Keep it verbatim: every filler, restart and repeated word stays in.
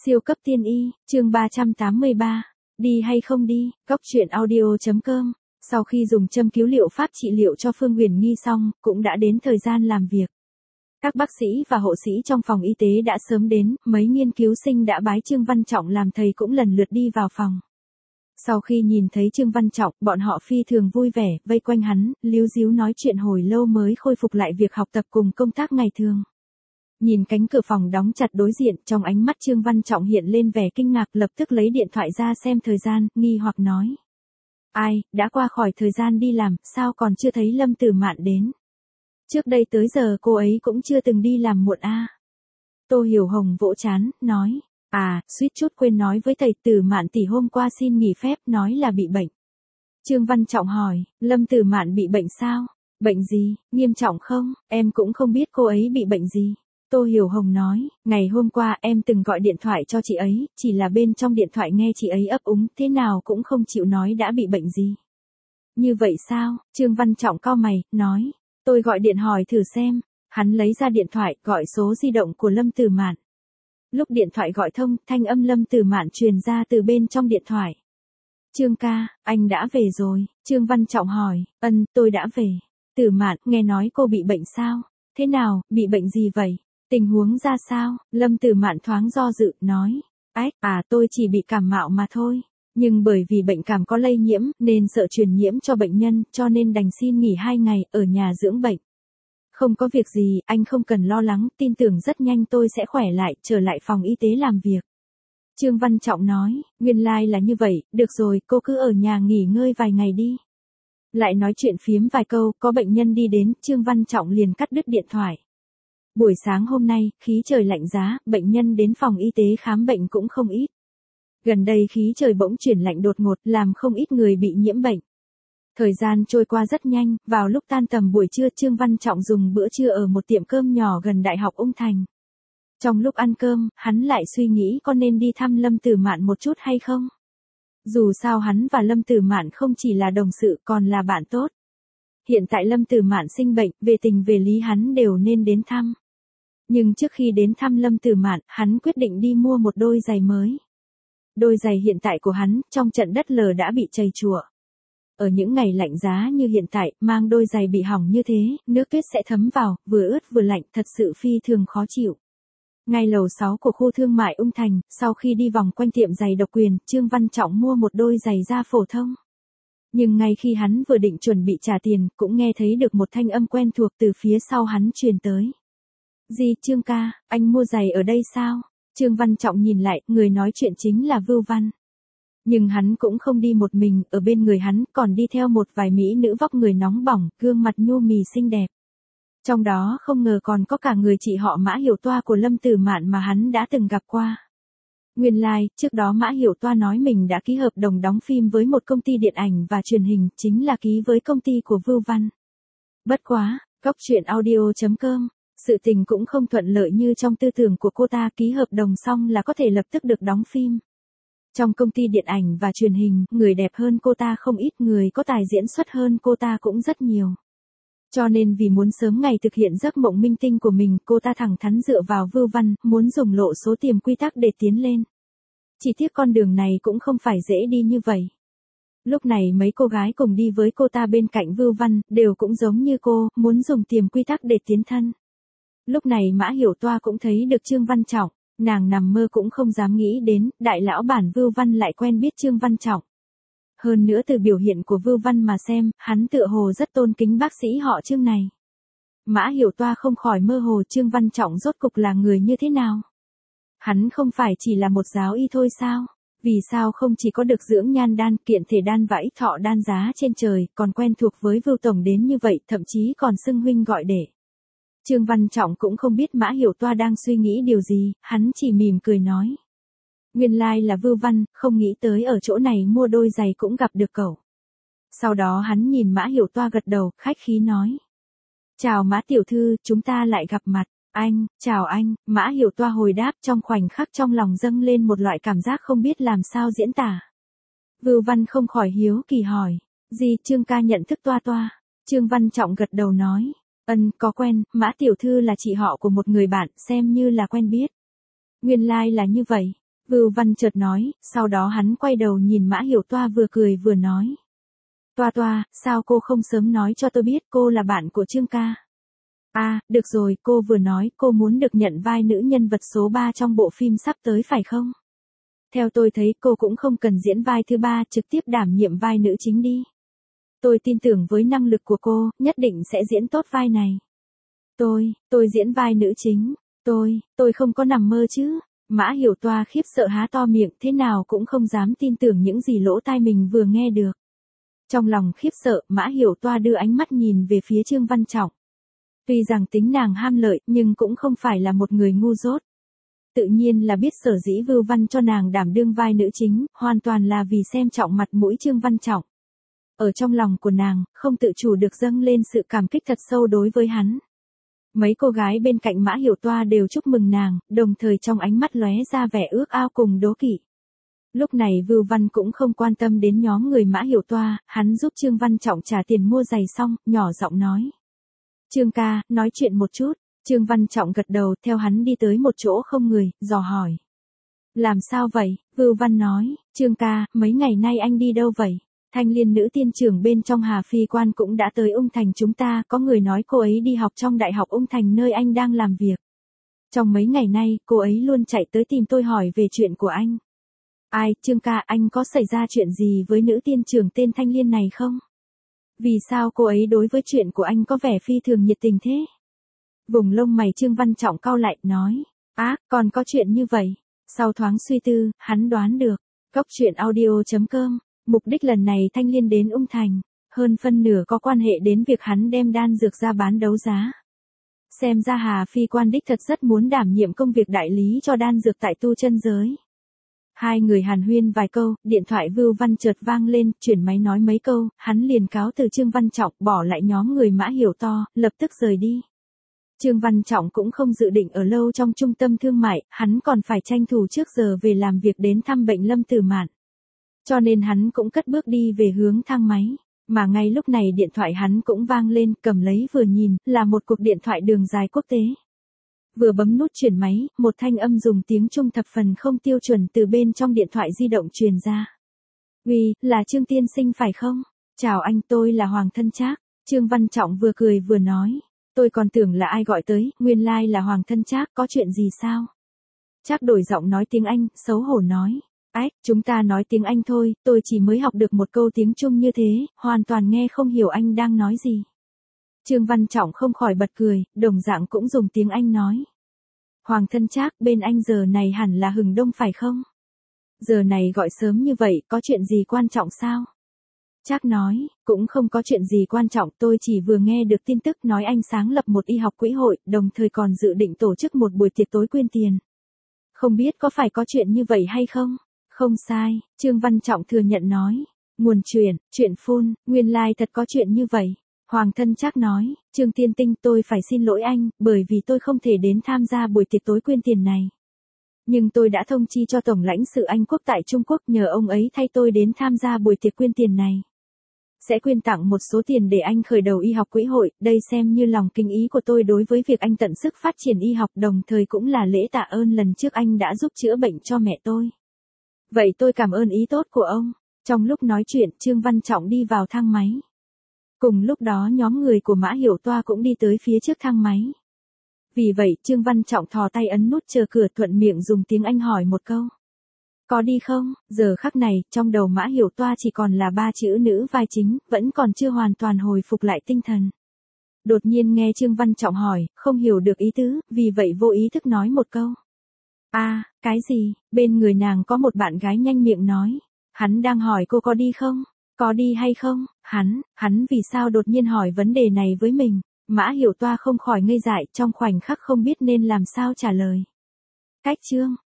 Siêu cấp tiên y, chương ba trăm tám mươi ba. Đi hay không đi, Cóc truyện audio.com. Sau khi dùng châm cứu liệu pháp trị liệu cho Phương Huyền Nghi xong, cũng đã đến thời gian làm việc. Các bác sĩ và hộ sĩ trong phòng y tế đã sớm đến, mấy nghiên cứu sinh đã bái Trương Văn Trọng làm thầy cũng lần lượt đi vào phòng. Sau khi nhìn thấy Trương Văn Trọng, bọn họ phi thường vui vẻ, vây quanh hắn, líu díu nói chuyện hồi lâu mới khôi phục lại việc học tập cùng công tác ngày thường. Nhìn cánh cửa phòng đóng chặt đối diện, trong ánh mắt Trương Văn Trọng hiện lên vẻ kinh ngạc, lập tức lấy điện thoại ra xem thời gian, nghi hoặc nói. Ai, đã qua khỏi thời gian đi làm, sao còn chưa thấy Lâm Tử Mạn đến? Trước đây tới giờ cô ấy cũng chưa từng đi làm muộn a. À. Tô Hiểu Hồng vỗ trán, nói. À, suýt chút quên nói với thầy, Tử Mạn tỷ hôm qua xin nghỉ phép, nói là bị bệnh. Trương Văn Trọng hỏi, Lâm Tử Mạn bị bệnh sao? Bệnh gì, nghiêm trọng không? Em cũng không biết cô ấy bị bệnh gì. Tô Hiểu Hồng nói, ngày hôm qua em từng gọi điện thoại cho chị ấy, chỉ là bên trong điện thoại nghe chị ấy ấp úng, thế nào cũng không chịu nói đã bị bệnh gì. Như vậy sao? Trương Văn Trọng cau mày, nói, tôi gọi điện hỏi thử xem. Hắn lấy ra điện thoại, gọi số di động của Lâm Tử Mạn. Lúc điện thoại gọi thông, thanh âm Lâm Tử Mạn truyền ra từ bên trong điện thoại. Trương ca, anh đã về rồi. Trương Văn Trọng hỏi, ân, tôi đã về. Tử Mạn, nghe nói cô bị bệnh sao? Thế nào, bị bệnh gì vậy? Tình huống ra sao? Lâm Tử Mạn thoáng do dự, nói. Ách, à tôi chỉ bị cảm mạo mà thôi. Nhưng bởi vì bệnh cảm có lây nhiễm, nên sợ truyền nhiễm cho bệnh nhân, cho nên đành xin nghỉ hai ngày, ở nhà dưỡng bệnh. Không có việc gì, anh không cần lo lắng, tin tưởng rất nhanh tôi sẽ khỏe lại, trở lại phòng y tế làm việc. Trương Văn Trọng nói, nguyên lai like là như vậy, được rồi, cô cứ ở nhà nghỉ ngơi vài ngày đi. Lại nói chuyện phiếm vài câu, có bệnh nhân đi đến, Trương Văn Trọng liền cắt đứt điện thoại. Buổi sáng hôm nay, khí trời lạnh giá, bệnh nhân đến phòng y tế khám bệnh cũng không ít. Gần đây khí trời bỗng chuyển lạnh đột ngột, làm không ít người bị nhiễm bệnh. Thời gian trôi qua rất nhanh, vào lúc tan tầm buổi trưa Trương Văn Trọng dùng bữa trưa ở một tiệm cơm nhỏ gần Đại học Ung Thành. Trong lúc ăn cơm, hắn lại suy nghĩ có nên đi thăm Lâm Tử Mạn một chút hay không? Dù sao hắn và Lâm Tử Mạn không chỉ là đồng sự còn là bạn tốt. Hiện tại Lâm Tử Mạn sinh bệnh, về tình về lý hắn đều nên đến thăm. Nhưng trước khi đến thăm Lâm Tử Mạn, hắn quyết định đi mua một đôi giày mới. Đôi giày hiện tại của hắn, trong trận đất lở đã bị trầy trụa. Ở những ngày lạnh giá như hiện tại, mang đôi giày bị hỏng như thế, nước tuyết sẽ thấm vào, vừa ướt vừa lạnh, thật sự phi thường khó chịu. Ngay lầu sáu của khu thương mại Ung Thành, sau khi đi vòng quanh tiệm giày độc quyền, Trương Văn Trọng mua một đôi giày da phổ thông. Nhưng ngay khi hắn vừa định chuẩn bị trả tiền, cũng nghe thấy được một thanh âm quen thuộc từ phía sau hắn truyền tới. Gì, Trương ca, anh mua giày ở đây sao? Trương Văn Trọng nhìn lại, người nói chuyện chính là Vưu Văn. Nhưng hắn cũng không đi một mình, ở bên người hắn còn đi theo một vài mỹ nữ vóc người nóng bỏng, gương mặt nhu mì xinh đẹp. Trong đó không ngờ còn có cả người chị họ Mã Hiểu Toa của Lâm Tử Mạn mà hắn đã từng gặp qua. Nguyên lai, like, trước đó Mã Hiểu Toa nói mình đã ký hợp đồng đóng phim với một công ty điện ảnh và truyền hình, chính là ký với công ty của Vưu Văn. Bất quá, Cóc truyện audio.com. Sự tình cũng không thuận lợi như trong tư tưởng của cô ta, ký hợp đồng xong là có thể lập tức được đóng phim. Trong công ty điện ảnh và truyền hình, người đẹp hơn cô ta không ít, người có tài diễn xuất hơn cô ta cũng rất nhiều. Cho nên vì muốn sớm ngày thực hiện giấc mộng minh tinh của mình, cô ta thẳng thắn dựa vào Vưu Văn, muốn dùng lộ số tiềm quy tắc để tiến lên. Chỉ tiếc con đường này cũng không phải dễ đi như vậy. Lúc này mấy cô gái cùng đi với cô ta bên cạnh Vưu Văn, đều cũng giống như cô, muốn dùng tiềm quy tắc để tiến thân. Lúc này Mã Hiểu Toa cũng thấy được Trương Văn Trọng, nàng nằm mơ cũng không dám nghĩ đến, đại lão bản Vưu Văn lại quen biết Trương Văn Trọng. Hơn nữa từ biểu hiện của Vưu Văn mà xem, hắn tựa hồ rất tôn kính bác sĩ họ Trương này. Mã Hiểu Toa không khỏi mơ hồ Trương Văn Trọng rốt cục là người như thế nào? Hắn không phải chỉ là một giáo y thôi sao? Vì sao không chỉ có được dưỡng nhan đan, kiện thể đan và ích thọ đan giá trên trời, còn quen thuộc với Vưu Tổng đến như vậy, thậm chí còn xưng huynh gọi đệ. Trương Văn Trọng cũng không biết Mã Hiểu Toa đang suy nghĩ điều gì, hắn chỉ mỉm cười nói. Nguyên lai like là Vưu Văn, không nghĩ tới ở chỗ này mua đôi giày cũng gặp được cậu. Sau đó hắn nhìn Mã Hiểu Toa gật đầu, khách khí nói. Chào Mã tiểu thư, chúng ta lại gặp mặt. Anh, chào anh, Mã Hiểu Toa hồi đáp, trong khoảnh khắc trong lòng dâng lên một loại cảm giác không biết làm sao diễn tả. Vưu Văn không khỏi hiếu kỳ hỏi. Gì, Trương ca nhận thức Toa Toa? Trương Văn Trọng gật đầu nói. Ân, có quen, Mã tiểu thư là chị họ của một người bạn, xem như là quen biết. Nguyên lai like là như vậy. Vưu Văn chợt nói, sau đó hắn quay đầu nhìn Mã Hiểu Toa vừa cười vừa nói. Toa Toa, sao cô không sớm nói cho tôi biết cô là bạn của Trương ca? À, được rồi, cô vừa nói cô muốn được nhận vai nữ nhân vật số ba trong bộ phim sắp tới phải không? Theo tôi thấy cô cũng không cần diễn vai thứ ba, trực tiếp đảm nhiệm vai nữ chính đi. Tôi tin tưởng với năng lực của cô, nhất định sẽ diễn tốt vai này. Tôi, tôi diễn vai nữ chính, tôi, tôi không có nằm mơ chứ. Mã Hiểu Toa khiếp sợ há to miệng, thế nào cũng không dám tin tưởng những gì lỗ tai mình vừa nghe được. Trong lòng khiếp sợ, Mã Hiểu Toa đưa ánh mắt nhìn về phía Trương Văn Trọng. Tuy rằng tính nàng ham lợi, nhưng cũng không phải là một người ngu dốt. Tự nhiên là biết sở dĩ Vưu Văn cho nàng đảm đương vai nữ chính, hoàn toàn là vì xem trọng mặt mũi Trương Văn Trọng. Ở trong lòng của nàng, không tự chủ được dâng lên sự cảm kích thật sâu đối với hắn. Mấy cô gái bên cạnh Mã Hiểu Toa đều chúc mừng nàng, đồng thời trong ánh mắt lóe ra vẻ ước ao cùng đố kỵ. Lúc này Vưu Văn cũng không quan tâm đến nhóm người Mã Hiểu Toa, hắn giúp Trương Văn Trọng trả tiền mua giày xong, nhỏ giọng nói. Trương ca, nói chuyện một chút. Trương Văn Trọng gật đầu, theo hắn đi tới một chỗ không người, dò hỏi. Làm sao vậy? Vưu Văn nói, Trương ca, mấy ngày nay anh đi đâu vậy? Thanh Liên nữ tiên trưởng bên trong Hà Phi Quan cũng đã tới Ung Thành chúng ta, có người nói cô ấy đi học trong Đại học Ung Thành nơi anh đang làm việc. Trong mấy ngày nay, cô ấy luôn chạy tới tìm tôi hỏi về chuyện của anh. Ai, Trương ca, anh có xảy ra chuyện gì với nữ tiên trưởng tên Thanh Liên này không? Vì sao cô ấy đối với chuyện của anh có vẻ phi thường nhiệt tình thế? Vùng lông mày Trương Văn Trọng cau lại, nói. Á, còn có chuyện như vậy. Sau thoáng suy tư, hắn đoán được. Góc truyện audio chấm com. Mục đích lần này Thanh Liên đến Ung Thành, hơn phân nửa có quan hệ đến việc hắn đem đan dược ra bán đấu giá. Xem ra Hà Phi Quan đích thật rất muốn đảm nhiệm công việc đại lý cho đan dược tại tu chân giới. Hai người hàn huyên vài câu, điện thoại Vưu Văn chợt vang lên, chuyển máy nói mấy câu, hắn liền cáo từ Trương Văn Trọng, bỏ lại nhóm người Mã Hiểu To, lập tức rời đi. Trương Văn Trọng cũng không dự định ở lâu trong trung tâm thương mại, hắn còn phải tranh thủ trước giờ về làm việc đến thăm bệnh Lâm Tử Mạn. Cho nên hắn cũng cất bước đi về hướng thang máy, mà ngay lúc này điện thoại hắn cũng vang lên, cầm lấy vừa nhìn, là một cuộc điện thoại đường dài quốc tế. Vừa bấm nút chuyển máy, một thanh âm dùng tiếng Trung thập phần không tiêu chuẩn từ bên trong điện thoại di động truyền ra. Uy, là Trương tiên sinh phải không? Chào anh, tôi là Hoàng Thân Trác. Trương Văn Trọng vừa cười vừa nói. Tôi còn tưởng là ai gọi tới, nguyên lai like là Hoàng Thân Trác, có chuyện gì sao? Trác đổi giọng nói tiếng Anh, xấu hổ nói. Ách, chúng ta nói tiếng Anh thôi, tôi chỉ mới học được một câu tiếng Trung như thế, hoàn toàn nghe không hiểu anh đang nói gì. Trương Văn Trọng không khỏi bật cười, đồng dạng cũng dùng tiếng Anh nói. Hoàng Thân Trác, bên anh giờ này hẳn là hừng đông phải không? Giờ này gọi sớm như vậy, có chuyện gì quan trọng sao? Trác nói, cũng không có chuyện gì quan trọng, tôi chỉ vừa nghe được tin tức nói anh sáng lập một y học quỹ hội, đồng thời còn dự định tổ chức một buổi tiệc tối quyên tiền. Không biết có phải có chuyện như vậy hay không? Không sai, Trương Văn Trọng thừa nhận nói. Nguồn truyền, chuyện phun, nguyên lai like thật có chuyện như vậy. Hoàng Thân Trác nói, Trương tiên tinh tôi phải xin lỗi anh, bởi vì tôi không thể đến tham gia buổi tiệc tối quyên tiền này. Nhưng tôi đã thông chi cho Tổng lãnh sự Anh Quốc tại Trung Quốc nhờ ông ấy thay tôi đến tham gia buổi tiệc quyên tiền này. Sẽ quyên tặng một số tiền để anh khởi đầu y học quỹ hội, đây xem như lòng kính ý của tôi đối với việc anh tận sức phát triển y học, đồng thời cũng là lễ tạ ơn lần trước anh đã giúp chữa bệnh cho mẹ tôi. Vậy tôi cảm ơn ý tốt của ông. Trong lúc nói chuyện, Trương Văn Trọng đi vào thang máy. Cùng lúc đó nhóm người của Mã Hiểu Toa cũng đi tới phía trước thang máy. Vì vậy, Trương Văn Trọng thò tay ấn nút chờ cửa, thuận miệng dùng tiếng Anh hỏi một câu. Có đi không? Giờ khắc này, trong đầu Mã Hiểu Toa chỉ còn là ba chữ nữ vai chính, vẫn còn chưa hoàn toàn hồi phục lại tinh thần. Đột nhiên nghe Trương Văn Trọng hỏi, không hiểu được ý tứ, vì vậy vô ý thức nói một câu. À, cái gì? Bên người nàng có một bạn gái nhanh miệng nói. Hắn đang hỏi cô có đi không? Có đi hay không? Hắn, hắn vì sao đột nhiên hỏi vấn đề này với mình? Mã Hiểu Toa không khỏi ngây dại, trong khoảnh khắc không biết nên làm sao trả lời. Cách chương.